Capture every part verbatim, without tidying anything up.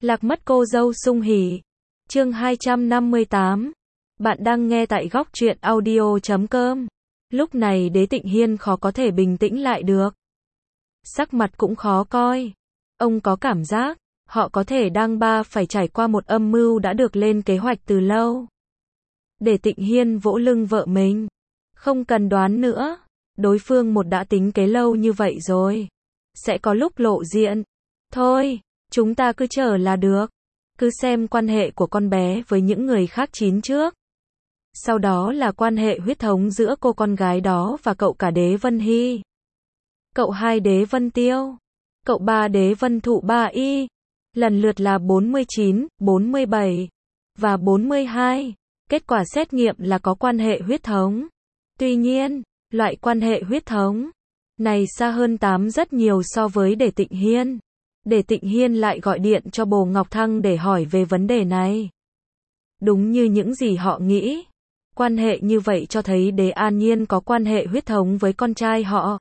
Lạc mất cô dâu sung hỉ. Chương hai trăm năm mươi tám. Bạn đang nghe tại góc truyện audio chấm com. Lúc này Đế Tịnh Hiên khó có thể bình tĩnh lại được. Sắc mặt cũng khó coi. Ông có cảm giác, họ có thể đang ba phải trải qua một âm mưu đã được lên kế hoạch từ lâu. Đế Tịnh Hiên vỗ lưng vợ mình. Không cần đoán nữa. Đối phương một đã tính kế lâu như vậy rồi. Sẽ có lúc lộ diện. Thôi, chúng ta cứ chờ là được. Cứ xem quan hệ của con bé với những người khác chín trước. Sau đó là quan hệ huyết thống giữa cô con gái đó và cậu cả Đế Vân Hy. Cậu hai Đế Vân Tiêu. Cậu ba Đế Vân Thụ Ba Y. Lần lượt là bốn mươi chín, bốn mươi bảy và bốn mươi hai. Kết quả xét nghiệm là có quan hệ huyết thống. Tuy nhiên, loại quan hệ huyết thống này xa hơn tám rất nhiều so với Đế Tịnh Hiên. Đế Tịnh Hiên lại gọi điện cho Bồ Ngọc Thăng để hỏi về vấn đề này. Đúng như những gì họ nghĩ. Quan hệ như vậy cho thấy Đế An Nhiên có quan hệ huyết thống với con trai họ.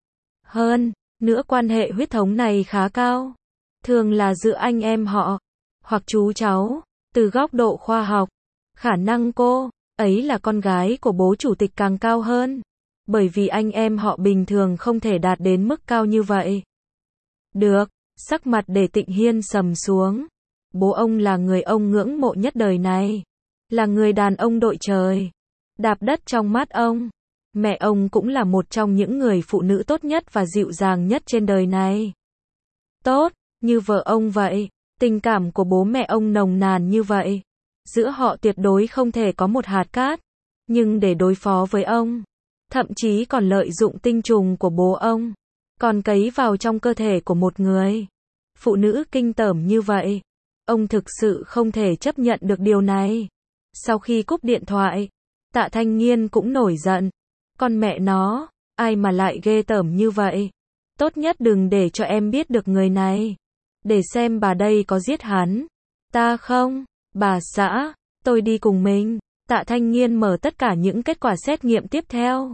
Hơn nữa quan hệ huyết thống này khá cao. Thường là giữa anh em họ, hoặc chú cháu. Từ góc độ khoa học, khả năng cô ấy là con gái của bố chủ tịch càng cao hơn. Bởi vì anh em họ bình thường không thể đạt đến mức cao như vậy. Được, sắc mặt Đế Tịnh Hiên sầm xuống. Bố ông là người ông ngưỡng mộ nhất đời này. Là người đàn ông đội trời. Đạp đất trong mắt ông. Mẹ ông cũng là một trong những người phụ nữ tốt nhất và dịu dàng nhất trên đời này. Tốt, như vợ ông vậy. Tình cảm của bố mẹ ông nồng nàn như vậy. Giữa họ tuyệt đối không thể có một hạt cát. Nhưng để đối phó với ông, thậm chí còn lợi dụng tinh trùng của bố ông, còn cấy vào trong cơ thể của một người phụ nữ kinh tởm như vậy. Ông thực sự không thể chấp nhận được điều này. Sau khi cúp điện thoại, Tạ Thanh Nghiên cũng nổi giận. Con mẹ nó, ai mà lại ghê tởm như vậy. Tốt nhất đừng để cho em biết được người này. Để xem bà đây có giết hắn. Ta không, bà xã, tôi đi cùng mình. Tạ Thanh Nghiên mở tất cả những kết quả xét nghiệm tiếp theo.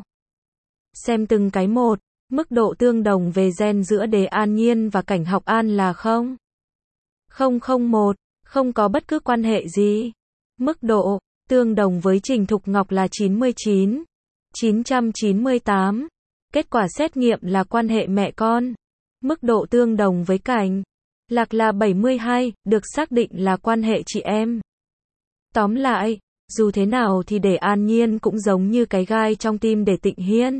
Xem từng cái một, mức độ tương đồng về gen giữa Đế An Nhiên và Cảnh Học An là không. không không một, không có bất cứ quan hệ gì. Mức độ tương đồng với Trình Thục Ngọc là chín mươi chín, chín trăm chín mươi tám. Kết quả xét nghiệm là quan hệ mẹ con. Mức độ tương đồng với Cảnh Lạc là bảy mươi hai, được xác định là quan hệ chị em. Tóm lại, dù thế nào thì Đế An Nhiên cũng giống như cái gai trong tim Đế Tịnh Hiên.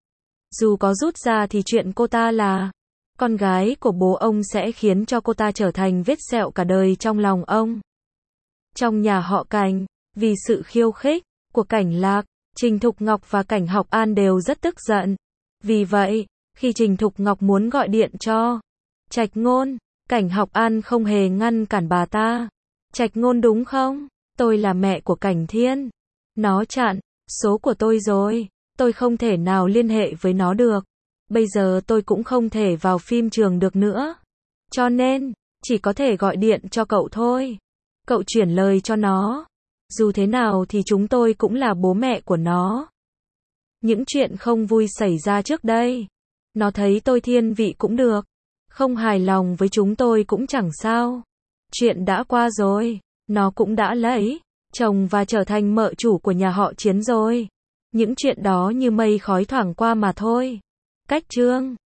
Dù có rút ra thì chuyện cô ta là con gái của bố ông sẽ khiến cho cô ta trở thành vết sẹo cả đời trong lòng ông. Trong nhà họ Cảnh, vì sự khiêu khích của Cảnh Lạc, Trình Thục Ngọc và Cảnh Học An đều rất tức giận. Vì vậy, khi Trình Thục Ngọc muốn gọi điện cho Trạch Ngôn, Cảnh Học An không hề ngăn cản bà ta. Trạch Ngôn đúng không? Tôi là mẹ của Cảnh Thiên. Nó chặn số của tôi rồi. Tôi không thể nào liên hệ với nó được. Bây giờ tôi cũng không thể vào phim trường được nữa. Cho nên, chỉ có thể gọi điện cho cậu thôi. Cậu chuyển lời cho nó. Dù thế nào thì chúng tôi cũng là bố mẹ của nó. Những chuyện không vui xảy ra trước đây. Nó thấy tôi thiên vị cũng được. Không hài lòng với chúng tôi cũng chẳng sao. Chuyện đã qua rồi. Nó cũng đã lấy chồng và trở thành mợ chủ của nhà họ Chiến rồi. Những chuyện đó như mây khói thoảng qua mà thôi. Cách chương